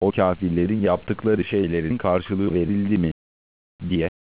o kafirlerin yaptıkları şeylerin karşılığı verildi mi, diye.